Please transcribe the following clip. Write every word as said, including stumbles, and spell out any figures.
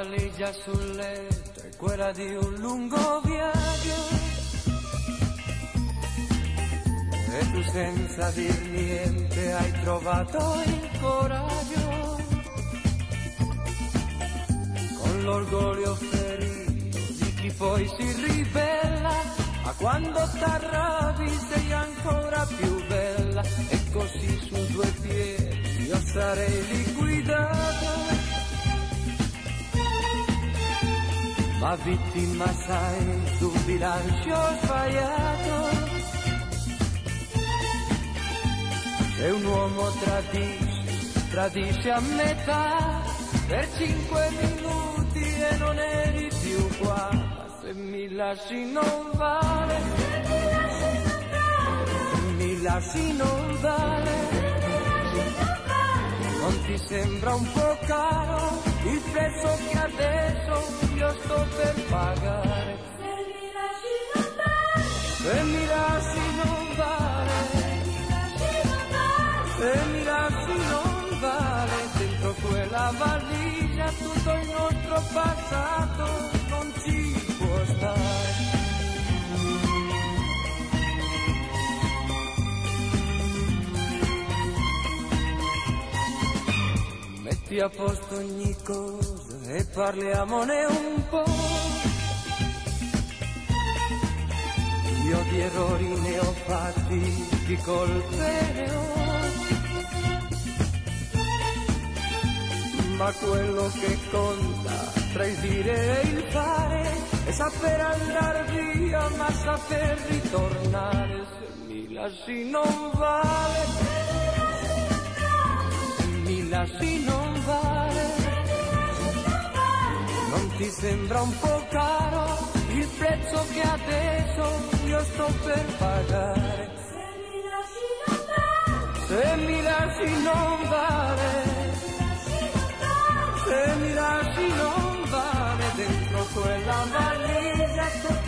valigia sul letto è quella di un lungo viaggio, e tu senza dir niente hai trovato il coraggio, con l'orgoglio ferito di chi poi si ribella, ma quando t'arrabbi sei ancora più bella, e così su due piedi io sarei liquidato, ma vittima sai tu bilancio sbagliato. Se un uomo tradisce, tradisce a metà, per cinque minuti e non eri più qua, ma se mi lasci non vale, se mi lasci non vale, non ti sembra un po' caro il prezzo che adesso io sto per pagare? Se mi lasci non vale, se mi lasci non vale, dentro quella valigia tutto il nostro passato non ci può stare. Metti a posto ogni cosa e parliamone un po'. Io di errori ne ho fatti, di colpe ne ho, ma quello che conta tra il dire e il fare è saper andare via ma saper ritornare. Se mi lasci non vale, se mi lasci non vale, non ti sembra un po' caro il prezzo che adesso io sto per pagare? Se mi lasci non vale, se mi lasci non vale, dentro quella valigia